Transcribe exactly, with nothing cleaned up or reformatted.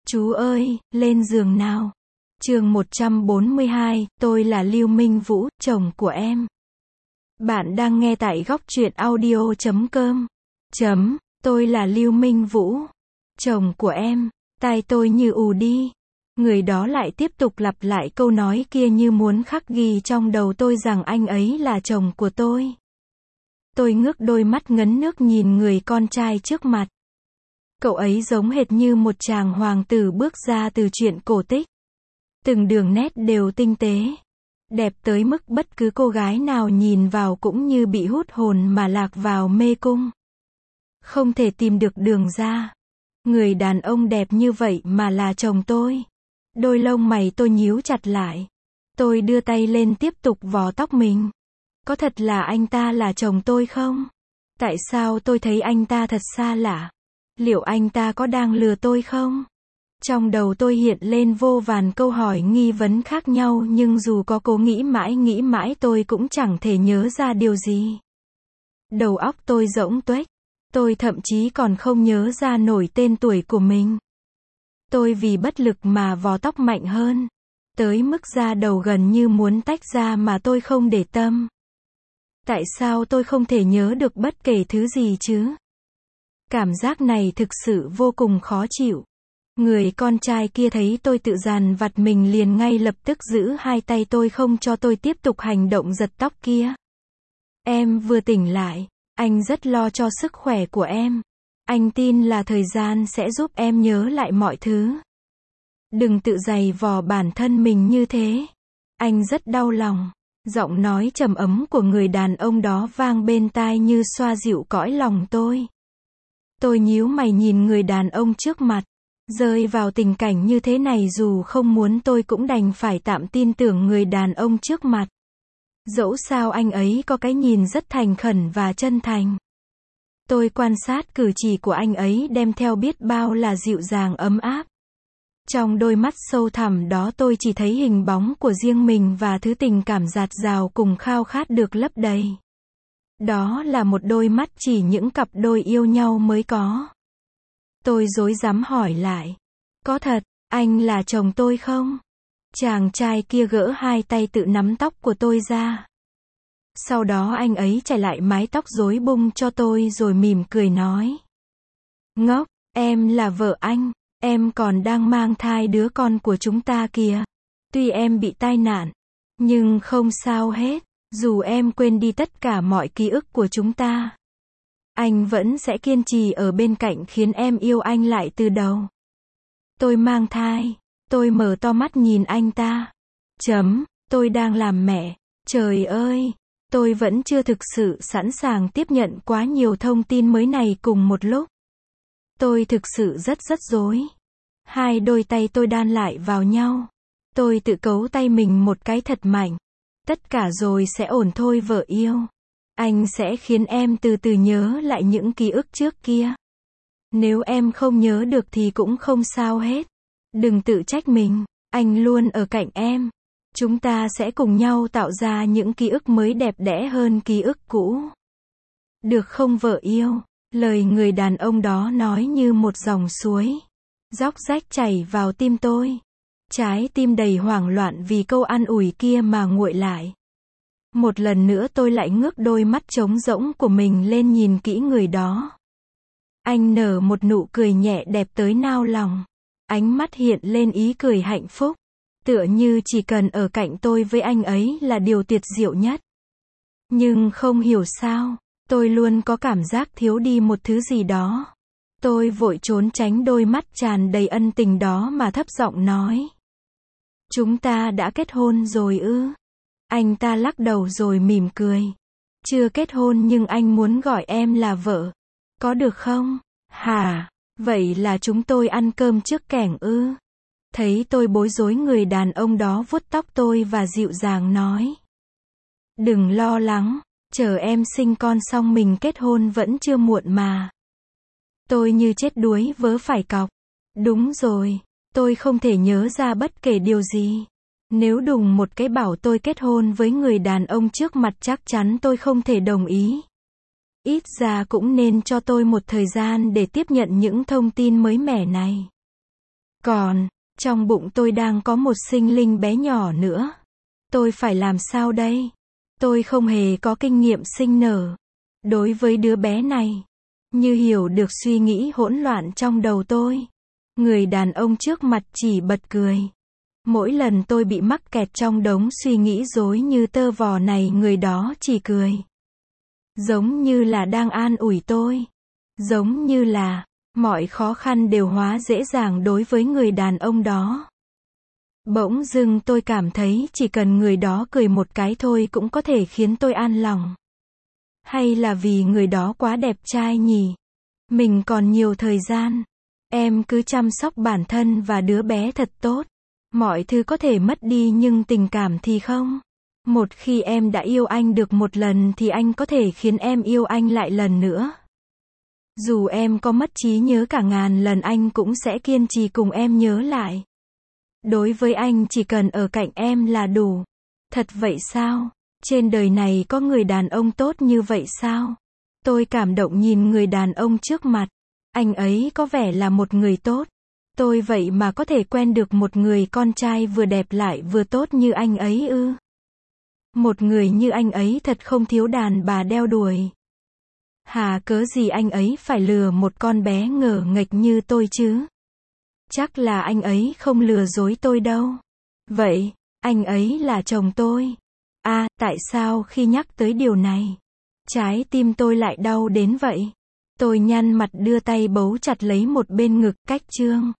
Chú ơi, lên giường nào. Chương một trăm bốn mươi hai, tôi là Lưu Minh Vũ, chồng của em. Bạn đang nghe tại góc truyện audio chấm com. Chấm, tôi là Lưu Minh Vũ, chồng của em. Tai tôi như ù đi. Người đó lại tiếp tục lặp lại câu nói kia như muốn khắc ghi trong đầu tôi rằng anh ấy là chồng của tôi. Tôi ngước đôi mắt ngấn nước nhìn người con trai trước mặt. Cậu ấy giống hệt như một chàng hoàng tử bước ra từ truyện cổ tích. Từng đường nét đều tinh tế, đẹp tới mức bất cứ cô gái nào nhìn vào cũng như bị hút hồn mà lạc vào mê cung. Không thể tìm được đường ra. Người đàn ông đẹp như vậy mà là chồng tôi. Đôi lông mày tôi nhíu chặt lại. Tôi đưa tay lên tiếp tục vò tóc mình. Có thật là anh ta là chồng tôi không? Tại sao tôi thấy anh ta thật xa lạ? Liệu anh ta có đang lừa tôi không? Trong đầu tôi hiện lên vô vàn câu hỏi nghi vấn khác nhau, nhưng dù có cố nghĩ mãi nghĩ mãi tôi cũng chẳng thể nhớ ra điều gì. Đầu óc tôi rỗng tuếch. Tôi thậm chí còn không nhớ ra nổi tên tuổi của mình. Tôi vì bất lực mà vò tóc mạnh hơn, tới mức da đầu gần như muốn tách ra mà tôi không để tâm. Tại sao tôi không thể nhớ được bất kể thứ gì chứ? Cảm giác này thực sự vô cùng khó chịu. Người con trai kia thấy tôi tự dằn vặt mình liền ngay lập tức giữ hai tay tôi không cho tôi tiếp tục hành động giật tóc kia. Em vừa tỉnh lại, anh rất lo cho sức khỏe của em. Anh tin là thời gian sẽ giúp em nhớ lại mọi thứ. Đừng tự giày vò bản thân mình như thế. Anh rất đau lòng. Giọng nói trầm ấm của người đàn ông đó vang bên tai như xoa dịu cõi lòng tôi. Tôi nhíu mày nhìn người đàn ông trước mặt. Rơi vào tình cảnh như thế này dù không muốn tôi cũng đành phải tạm tin tưởng người đàn ông trước mặt. Dẫu sao anh ấy có cái nhìn rất thành khẩn và chân thành. Tôi quan sát cử chỉ của anh ấy đem theo biết bao là dịu dàng ấm áp. Trong đôi mắt sâu thẳm đó tôi chỉ thấy hình bóng của riêng mình và thứ tình cảm dạt dào cùng khao khát được lấp đầy. Đó là một đôi mắt chỉ những cặp đôi yêu nhau mới có. Tôi rối rắm hỏi lại. Có thật, anh là chồng tôi không? Chàng trai kia gỡ hai tay tự nắm tóc của tôi ra. Sau đó anh ấy chải lại mái tóc rối bung cho tôi rồi mỉm cười nói. Ngốc, em là vợ anh, em còn đang mang thai đứa con của chúng ta kìa. Tuy em bị tai nạn, nhưng không sao hết, dù em quên đi tất cả mọi ký ức của chúng ta. Anh vẫn sẽ kiên trì ở bên cạnh khiến em yêu anh lại từ đầu. Tôi mang thai, tôi mở to mắt nhìn anh ta. Chấm, tôi đang làm mẹ, trời ơi. Tôi vẫn chưa thực sự sẵn sàng tiếp nhận quá nhiều thông tin mới này cùng một lúc. Tôi thực sự rất rất rối. Hai đôi tay tôi đan lại vào nhau. Tôi tự cấu tay mình một cái thật mạnh. Tất cả rồi sẽ ổn thôi vợ yêu. Anh sẽ khiến em từ từ nhớ lại những ký ức trước kia. Nếu em không nhớ được thì cũng không sao hết. Đừng tự trách mình, anh luôn ở cạnh em. Chúng ta sẽ cùng nhau tạo ra những ký ức mới đẹp đẽ hơn ký ức cũ. Được không vợ yêu? Lời người đàn ông đó nói như một dòng suối. Róc rách chảy vào tim tôi. Trái tim đầy hoảng loạn vì câu an ủi kia mà nguội lại. Một lần nữa tôi lại ngước đôi mắt trống rỗng của mình lên nhìn kỹ người đó. Anh nở một nụ cười nhẹ đẹp tới nao lòng. Ánh mắt hiện lên ý cười hạnh phúc. Tựa như chỉ cần ở cạnh tôi với anh ấy là điều tuyệt diệu nhất. Nhưng không hiểu sao, tôi luôn có cảm giác thiếu đi một thứ gì đó. Tôi vội trốn tránh đôi mắt tràn đầy ân tình đó mà thấp giọng nói. Chúng ta đã kết hôn rồi ư? Anh ta lắc đầu rồi mỉm cười. Chưa kết hôn nhưng anh muốn gọi em là vợ. Có được không? Hả? Vậy là chúng tôi ăn cơm trước kẻng ư? Thấy tôi bối rối người đàn ông đó vuốt tóc tôi và dịu dàng nói. Đừng lo lắng, chờ em sinh con xong mình kết hôn vẫn chưa muộn mà. Tôi như chết đuối vớ phải cọc. Đúng rồi, tôi không thể nhớ ra bất kể điều gì. Nếu đùng một cái bảo tôi kết hôn với người đàn ông trước mặt chắc chắn tôi không thể đồng ý. Ít ra cũng nên cho tôi một thời gian để tiếp nhận những thông tin mới mẻ này. Còn, trong bụng tôi đang có một sinh linh bé nhỏ nữa. Tôi phải làm sao đây? Tôi không hề có kinh nghiệm sinh nở. Đối với đứa bé này, như hiểu được suy nghĩ hỗn loạn trong đầu tôi. Người đàn ông trước mặt chỉ bật cười. Mỗi lần tôi bị mắc kẹt trong đống suy nghĩ rối như tơ vò này, người đó chỉ cười. Giống như là đang an ủi tôi. Giống như là, mọi khó khăn đều hóa dễ dàng đối với người đàn ông đó. Bỗng dưng tôi cảm thấy chỉ cần người đó cười một cái thôi cũng có thể khiến tôi an lòng. Hay là vì người đó quá đẹp trai nhỉ? Mình còn nhiều thời gian. Em cứ chăm sóc bản thân và đứa bé thật tốt. Mọi thứ có thể mất đi nhưng tình cảm thì không. Một khi em đã yêu anh được một lần thì anh có thể khiến em yêu anh lại lần nữa. Dù em có mất trí nhớ cả ngàn lần, anh cũng sẽ kiên trì cùng em nhớ lại. Đối với anh chỉ cần ở cạnh em là đủ. Thật vậy sao? Trên đời này có người đàn ông tốt như vậy sao? Tôi cảm động nhìn người đàn ông trước mặt. Anh ấy có vẻ là một người tốt. Tôi vậy mà có thể quen được một người con trai vừa đẹp lại vừa tốt như anh ấy ư? Một người như anh ấy thật không thiếu đàn bà đeo đuổi. Hà cớ gì anh ấy phải lừa một con bé ngờ nghệch như tôi chứ? Chắc là anh ấy không lừa dối tôi đâu. Vậy, anh ấy là chồng tôi. À, tại sao khi nhắc tới điều này, trái tim tôi lại đau đến vậy? Tôi nhăn mặt đưa tay bấu chặt lấy một bên ngực. Cách chương